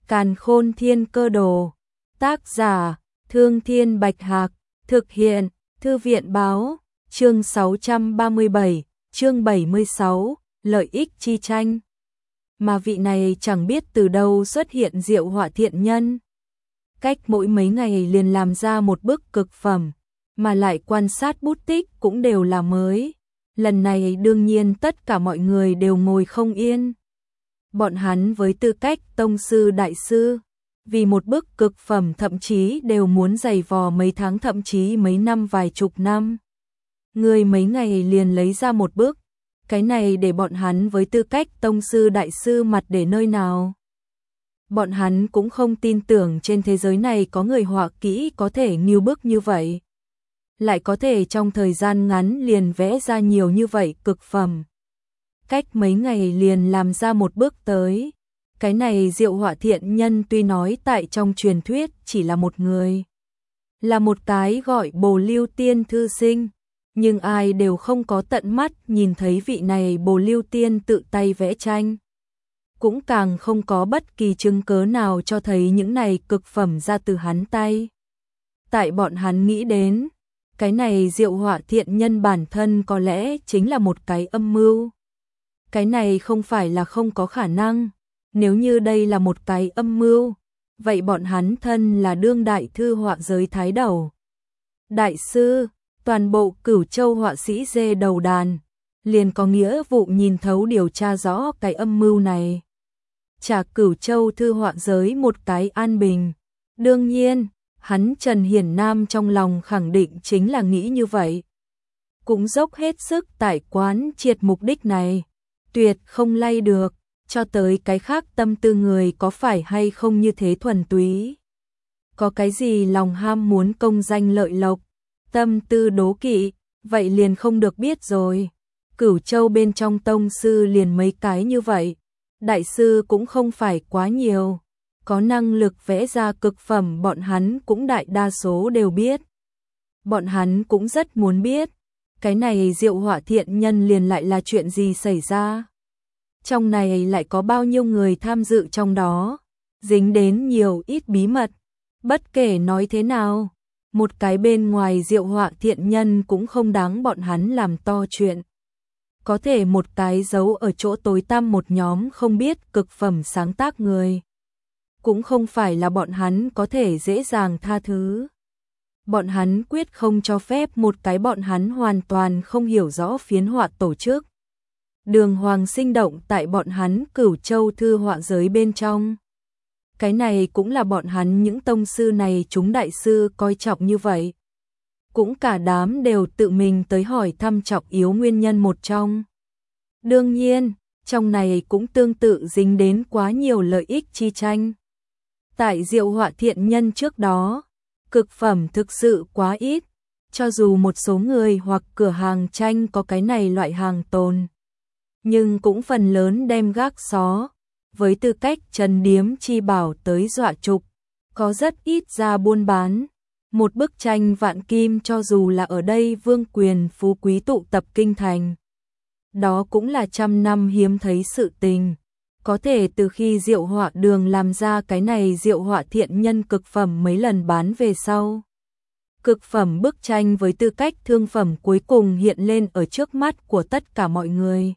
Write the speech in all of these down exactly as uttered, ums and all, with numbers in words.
Càn Khôn Thiên Cơ Đồ. Tác giả: Thương Thiên Bạch Hạc. Thực hiện: Thư viện báo. Chương sáu trăm ba mươi bảy, chương bảy mươi sáu, lợi ích chi tranh. Mà vị này chẳng biết từ đâu xuất hiện Diệu Họa Thiện Nhân. Cách mỗi mấy ngày liền làm ra một bức cực phẩm, mà lại quan sát bút tích cũng đều là mới. Lần này đương nhiên tất cả mọi người đều ngồi không yên. Bọn hắn với tư cách tông sư đại sư, vì một bức cực phẩm thậm chí đều muốn giày vò mấy tháng thậm chí mấy năm vài chục năm. Người mấy ngày liền lấy ra một bức, cái này để bọn hắn với tư cách tông sư đại sư mặt để nơi nào. Bọn hắn cũng không tin tưởng trên thế giới này có người họa kỹ có thể nghiêu bức như vậy. Lại có thể trong thời gian ngắn liền vẽ ra nhiều như vậy cực phẩm. Cách mấy ngày liền làm ra một bước tới. Cái này Diệu Họa Thiện Nhân tuy nói tại trong truyền thuyết chỉ là một người, là một cái gọi Bồ Lưu Tiên thư sinh, nhưng ai đều không có tận mắt nhìn thấy vị này Bồ Lưu Tiên tự tay vẽ tranh. Cũng càng không có bất kỳ chứng cớ nào cho thấy những này cực phẩm ra từ hắn tay. Tại bọn hắn nghĩ đến, cái này Diệu Họa Thiện Nhân bản thân có lẽ chính là một cái âm mưu. Cái này không phải là không có khả năng, nếu như đây là một cái âm mưu, vậy bọn hắn thân là đương đại thư họa giới thái đầu. Đại sư, toàn bộ Cửu Châu họa sĩ dê đầu đàn, liền có nghĩa vụ nhìn thấu điều tra rõ cái âm mưu này. Trả Cửu Châu thư họa giới một cái an bình. Đương nhiên, hắn Trần Hiển Nam trong lòng khẳng định chính là nghĩ như vậy. Cũng dốc hết sức tải quán triệt mục đích này. Tuyệt không lay được, cho tới cái khác tâm tư người có phải hay không như thế thuần túy. Có cái gì lòng ham muốn công danh lợi lộc, tâm tư đố kỵ, vậy liền không được biết rồi. Cửu Châu bên trong tông sư liền mấy cái như vậy, đại sư cũng không phải quá nhiều. Có năng lực vẽ ra cực phẩm bọn hắn cũng đại đa số đều biết. Bọn hắn cũng rất muốn biết, cái này Diệu Họa Thiện Nhân liền lại là chuyện gì xảy ra. Trong này lại có bao nhiêu người tham dự trong đó, dính đến nhiều ít bí mật. Bất kể nói thế nào, một cái bên ngoài Diệu Họa Thiện Nhân cũng không đáng bọn hắn làm to chuyện. Có thể một cái giấu ở chỗ tối tăm một nhóm không biết cực phẩm sáng tác người, cũng không phải là bọn hắn có thể dễ dàng tha thứ. Bọn hắn quyết không cho phép một cái bọn hắn hoàn toàn không hiểu rõ phiến họa tổ chức đường hoàng sinh động tại bọn hắn Cửu Châu thư họa giới bên trong. Cái này cũng là bọn hắn những tông sư này chúng đại sư coi trọng như vậy. Cũng cả đám đều tự mình tới hỏi thăm trọng yếu nguyên nhân một trong. Đương nhiên, trong này cũng tương tự dính đến quá nhiều lợi ích chi tranh. Tại Diệu Họa Thiện Nhân trước đó, cực phẩm thực sự quá ít, cho dù một số người hoặc cửa hàng tranh có cái này loại hàng tồn, nhưng cũng phần lớn đem gác xó, với tư cách trần điếm chi bảo tới dọa trục, có rất ít ra buôn bán. Một bức tranh vạn kim cho dù là ở đây vương quyền phú quý tụ tập kinh thành, đó cũng là trăm năm hiếm thấy sự tình. Có thể từ khi Diệu Họa Đường làm ra cái này Diệu Họa Thiện Nhân cực phẩm mấy lần bán về sau, cực phẩm bức tranh với tư cách thương phẩm cuối cùng hiện lên ở trước mắt của tất cả mọi người,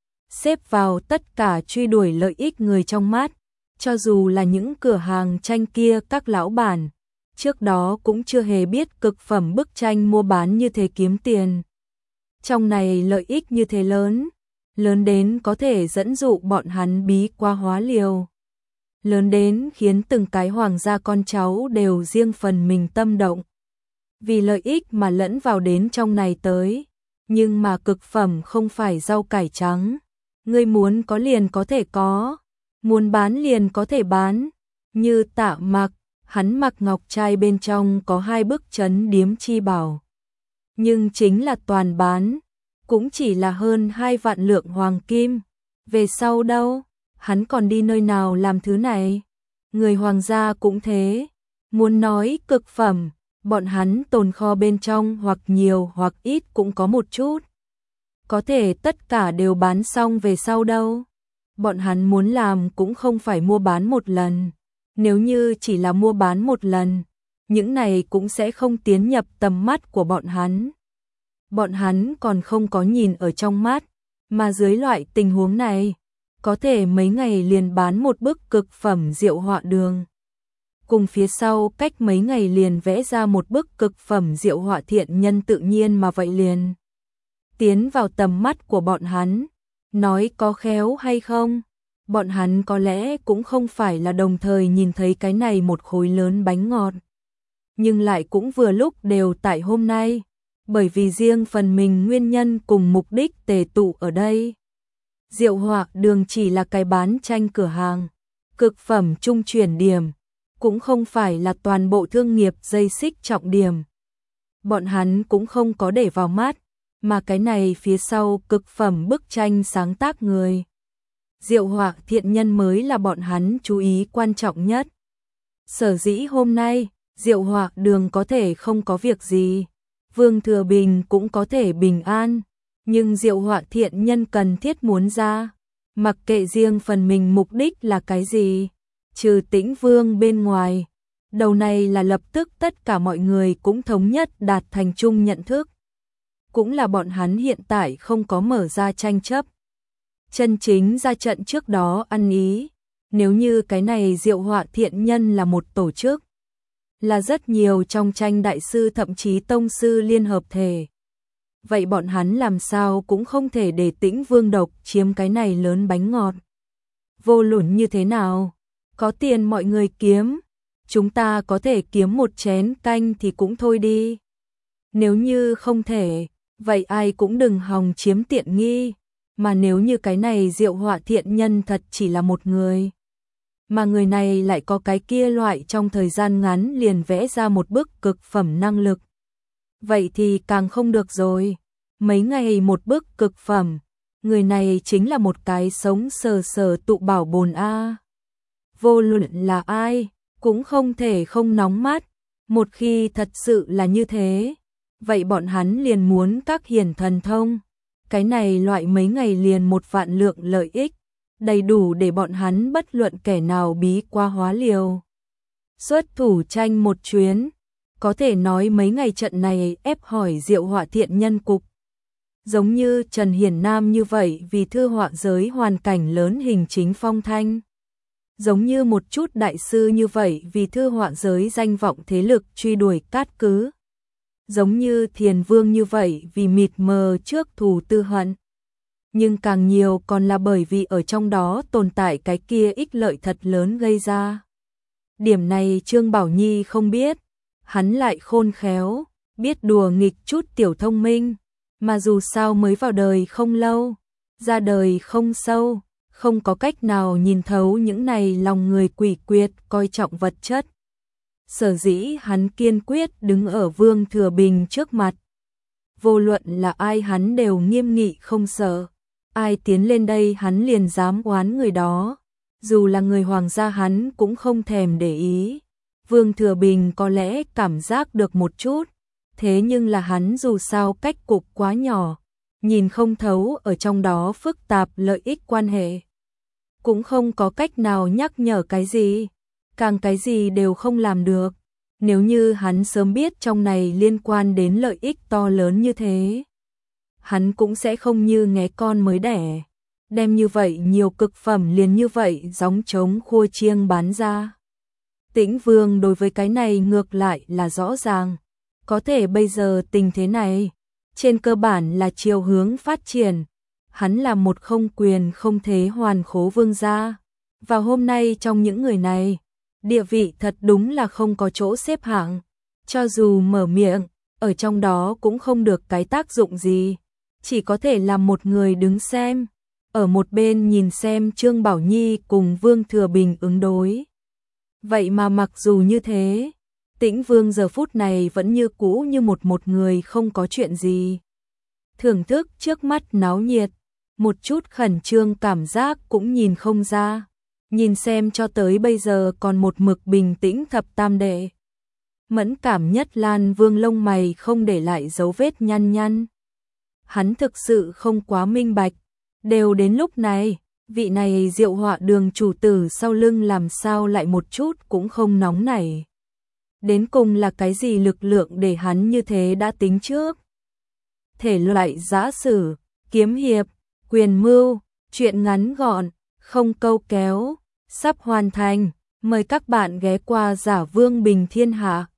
xếp vào tất cả truy đuổi lợi ích người trong mắt. Cho dù là những cửa hàng tranh kia các lão bản trước đó cũng chưa hề biết cực phẩm bức tranh mua bán như thế kiếm tiền. Trong này lợi ích như thế lớn, lớn đến có thể dẫn dụ bọn hắn bí qua hóa liều, lớn đến khiến từng cái hoàng gia con cháu đều riêng phần mình tâm động, vì lợi ích mà lẫn vào đến trong này tới. Nhưng mà cực phẩm không phải rau cải trắng, ngươi muốn có liền có thể có, muốn bán liền có thể bán. Như Tạ Mặc, hắn mặc ngọc trai bên trong có hai bức trấn điếm chi bảo, nhưng chính là toàn bán, cũng chỉ là hơn hai vạn lượng hoàng kim. Về sau đâu, hắn còn đi nơi nào làm thứ này? Người hoàng gia cũng thế, muốn nói cực phẩm, bọn hắn tồn kho bên trong hoặc nhiều hoặc ít cũng có một chút. Có thể tất cả đều bán xong về sau đâu. Bọn hắn muốn làm cũng không phải mua bán một lần, Nếu như chỉ là mua bán một lần, những này cũng sẽ không tiến nhập tầm mắt của bọn hắn. Bọn hắn còn không có nhìn ở trong mắt, mà dưới loại tình huống này, có thể mấy ngày liền bán một bức cực phẩm rượu họa đường. Cùng phía sau cách mấy ngày liền vẽ ra một bức cực phẩm rượu họa thiện nhân tự nhiên mà vậy liền tiến vào tầm mắt của bọn hắn. Nói có khéo hay không, bọn hắn có lẽ cũng không phải là đồng thời nhìn thấy cái này một khối lớn bánh ngọt. Nhưng lại cũng vừa lúc đều tại hôm nay, bởi vì riêng phần mình nguyên nhân cùng mục đích tề tụ ở đây. Rượu họa đường chỉ là cái bán tranh cửa hàng, cực phẩm trung chuyển điểm, cũng không phải là toàn bộ thương nghiệp dây xích trọng điểm. Bọn hắn cũng không có để vào mắt, mà cái này phía sau cực phẩm bức tranh sáng tác người. Rượu họa thiện nhân mới là bọn hắn chú ý quan trọng nhất. Sở dĩ hôm nay, rượu họa đường có thể không có việc gì, Vương Thừa Bình cũng có thể bình an, nhưng rượu họa thiện nhân cần thiết muốn ra, mặc kệ riêng phần mình mục đích là cái gì, trừ Tĩnh Vương bên ngoài. Đầu này là lập tức tất cả mọi người cũng thống nhất đạt thành chung nhận thức. Cũng là bọn hắn hiện tại không có mở ra tranh chấp. Chân chính ra trận trước đó ăn ý, nếu như cái này rượu họa thiện nhân là một tổ chức, là rất nhiều trong tranh đại sư thậm chí tông sư liên hợp thể. Vậy bọn hắn làm sao cũng không thể để Tĩnh Vương độc chiếm cái này lớn bánh ngọt. Vô luận như thế nào, có tiền mọi người kiếm, chúng ta có thể kiếm một chén canh thì cũng thôi đi. Nếu như không thể, vậy ai cũng đừng hòng chiếm tiện nghi, mà nếu như cái này rượu họa thiện nhân thật chỉ là một người, mà người này lại có cái kia loại trong thời gian ngắn liền vẽ ra một bức cực phẩm năng lực. Vậy thì càng không được rồi, mấy ngày một bức cực phẩm, người này chính là một cái sống sờ sờ tụ bảo bồn a. Vô luận là ai, cũng không thể không nóng mắt, một khi thật sự là như thế, vậy bọn hắn liền muốn các hiển thần thông, cái này loại mấy ngày liền một vạn lượng lợi ích, đầy đủ để bọn hắn bất luận kẻ nào bí qua hóa liều. Xuất thủ tranh một chuyến, có thể nói mấy ngày trận này ép hỏi rượu họa thiện nhân cục. Giống như Trần Hiển Nam như vậy vì thư họa giới hoàn cảnh lớn hình chính phong thanh. Giống như một chút đại sư như vậy vì thư họa giới danh vọng thế lực truy đuổi cát cứ. Giống như Thiền Vương như vậy vì mịt mờ trước thù tư hận. Nhưng càng nhiều còn là bởi vì ở trong đó tồn tại cái kia ích lợi thật lớn gây ra. Điểm này Trương Bảo Nhi không biết, hắn lại khôn khéo, biết đùa nghịch chút tiểu thông minh, mà dù sao mới vào đời không lâu, ra đời không sâu, không có cách nào nhìn thấu những này lòng người quỷ quyệt coi trọng vật chất. Sở dĩ hắn kiên quyết đứng ở Vương Thừa Bình trước mặt. Vô luận là ai hắn đều nghiêm nghị không sợ. Ai tiến lên đây hắn liền dám oán người đó. Dù là người hoàng gia hắn cũng không thèm để ý. Vương Thừa Bình có lẽ cảm giác được một chút. Thế nhưng là hắn dù sao cách cục quá nhỏ. Nhìn không thấu ở trong đó phức tạp lợi ích quan hệ. Cũng không có cách nào nhắc nhở cái gì. Càng cái gì đều không làm được. Nếu như hắn sớm biết trong này liên quan đến lợi ích to lớn như thế, hắn cũng sẽ không như nghé con mới đẻ, đem như vậy nhiều cực phẩm liền như vậy gióng trống khua chiêng bán ra. Tĩnh Vương đối với cái này ngược lại là rõ ràng, có thể bây giờ tình thế này, trên cơ bản là chiều hướng phát triển, hắn là một không quyền không thế hoàn khố vương gia. Và hôm nay trong những người này, địa vị thật đúng là không có chỗ xếp hạng, cho dù mở miệng, ở trong đó cũng không được cái tác dụng gì, chỉ có thể làm một người đứng xem, ở một bên nhìn xem Trương Bảo Nhi cùng Vương Thừa Bình ứng đối. Vậy mà mặc dù như thế, Tĩnh Vương giờ phút này vẫn như cũ như một một người không có chuyện gì. Thưởng thức trước mắt náo nhiệt, một chút khẩn trương cảm giác cũng nhìn không ra. Nhìn xem cho tới bây giờ còn một mực bình tĩnh thập tam đệ. Mẫn cảm nhất Lan Vương lông mày không để lại dấu vết nhăn nhăn. Hắn thực sự không quá minh bạch. Đều đến lúc này, vị này Diệu Họa Đường chủ tử sau lưng làm sao lại một chút cũng không nóng nảy. Đến cùng là cái gì lực lượng để hắn như thế đã tính trước. Thể loại giã sử, kiếm hiệp, quyền mưu, truyện ngắn gọn, không câu kéo, sắp hoàn thành. Mời các bạn ghé qua Giả Vương Bình Thiên Hạ.